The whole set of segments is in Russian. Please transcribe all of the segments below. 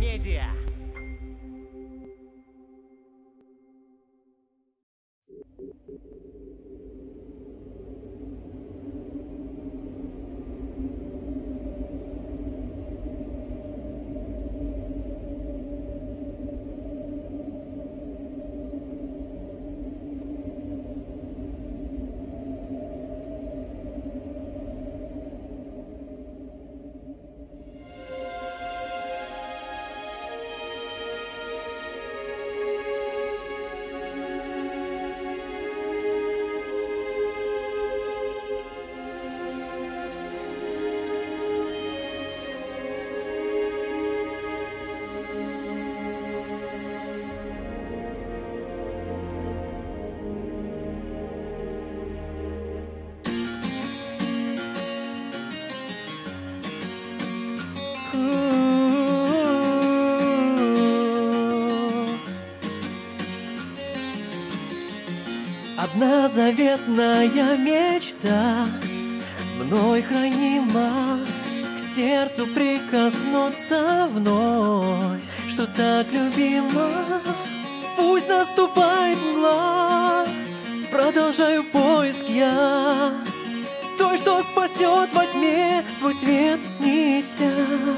Медиа. Одна заветная мечта, мной хранима, к сердцу прикоснуться вновь, что так любимо. Пусть наступает мгла, продолжаю поиск я той, что спасет во тьме, свой свет неся.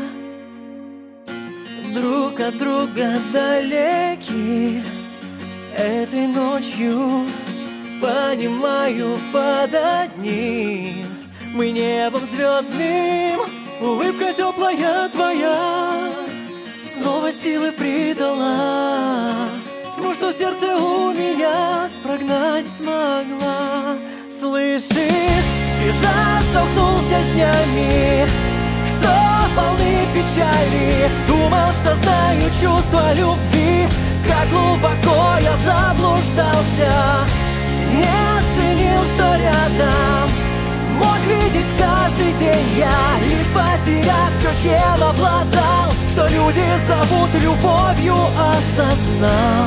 Друг от друга далеки, этой ночью понимаю, под одним мы небом звездным. Улыбка теплая твоя снова силы придала, тьму, что сердце у меня прогнать смогла. Слышишь, спеша столкнулся с днями, что полны печали. Думал, что знаю чувство любви, как глубоко я заблуждался. Не оценил, что рядом мог видеть каждый день я, лишь потеряв все, чем обладал, что люди зовут любовью, осознал.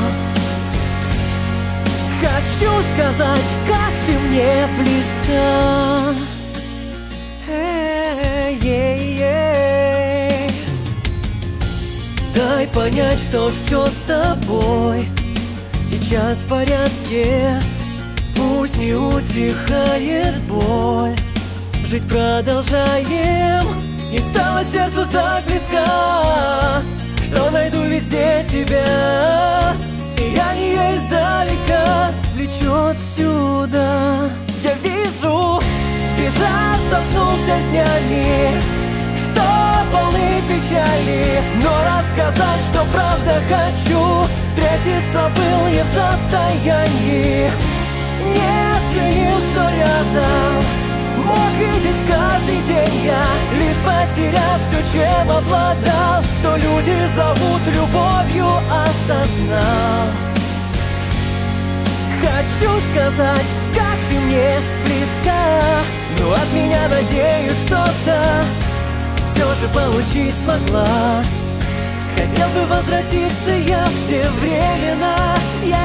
Хочу сказать, как ты мне близка. Дай понять, что все с тобой сейчас в порядке. Пусть не утихает боль, жить продолжаем. И стало сердцу так близко, что найду везде тебя. Сияние издалека влечет сюда. Я вижу, спеша столкнулся с днями, что полны печали. Но рассказать, что правда хочу, встретиться был не в состоянии. Не оценил, что рядом мог видеть каждый день я, лишь потеряв все, чем обладал, что люди зовут любовью, осознал. Хочу сказать, как ты мне близка, но от меня, надеюсь, что-то все же получить смогла. Хотел бы возвратиться я в те времена,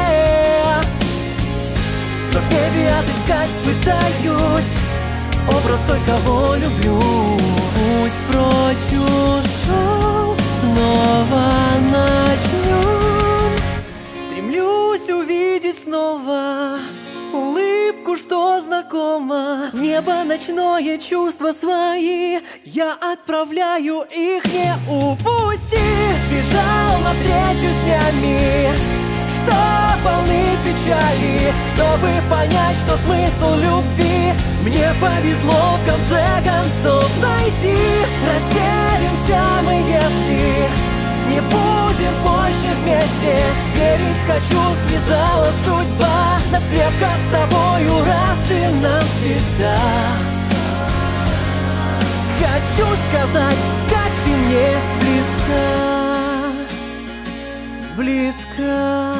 но в небе отыскать пытаюсь образ той, кого люблю. Пусть прочь ушел, снова начнем. Стремлюсь увидеть снова улыбку, что знакома. В небо ночное чувства свои я отправляю, их не упусти. Бежал навстречу с днями, что полны печали, чтобы понять, что смысл любви мне повезло в конце концов найти. Разделимся мы, если не будем больше вместе. Верить хочу, связала судьба нас крепко с тобою раз и навсегда. Хочу сказать, как ты мне близка, близка.